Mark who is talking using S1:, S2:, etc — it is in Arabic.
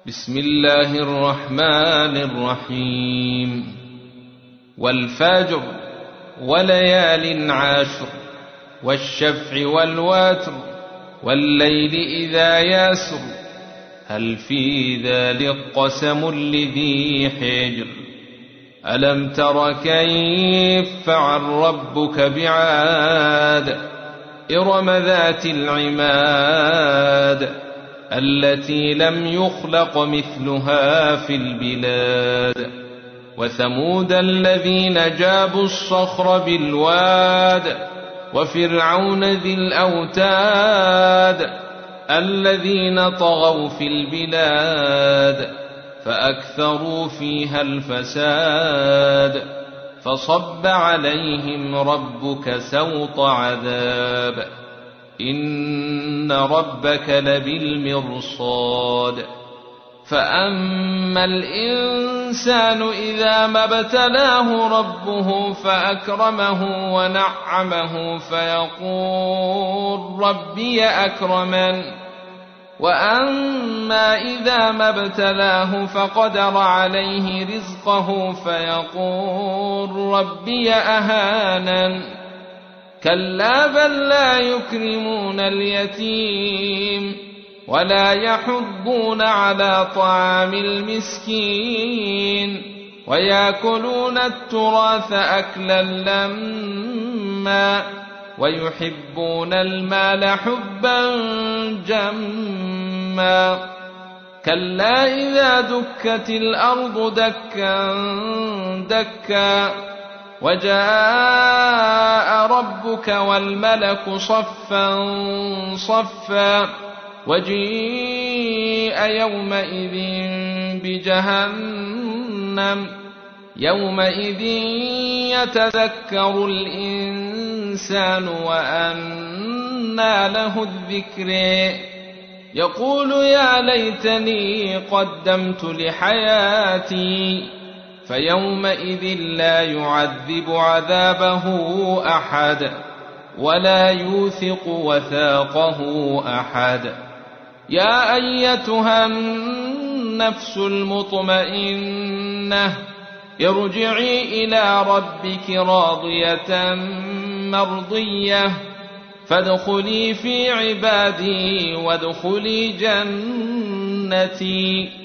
S1: بسم الله الرحمن الرحيم. والفجر وليال عشر والشفع والوتر والليل إذا يسر هل في ذلك قسم لذي حجر ألم تر كيف فعل ربك بعاد إرم ذات العماد التي لم يخلق مثلها في البلاد وثمود الذين جابوا الصخر بالواد وفرعون ذي الأوتاد الذين طغوا في البلاد فأكثروا فيها الفساد فصب عليهم ربك سوط عذاب إن ربك لبالمرصاد فأما الإنسان إذا ما ابتلاه ربه فأكرمه ونعمه فيقول ربي أكرمن وأما إذا ما ابتلاه فقدر عليه رزقه فيقول ربي أهانن كلا بل لا يكرمون اليتيم ولا يحضون على طعام المسكين ويأكلون التراث أكلا لما ويحبون المال حبا جما كلا إذا دكت الأرض دكا دكا وجاء ربك والملك صفا صفا وجيء يومئذ بجهنم يومئذ يتذكر الإنسان وأنى له الذكر يقول يا ليتني قدمت لحياتي فيومئذ لا يعذب عذابه أحد ولا يوثق وثاقه أحد يا أيتها النفس المطمئنة ارجعي إلى ربك راضية مرضية فادخلي في عبادي وادخلي جنتي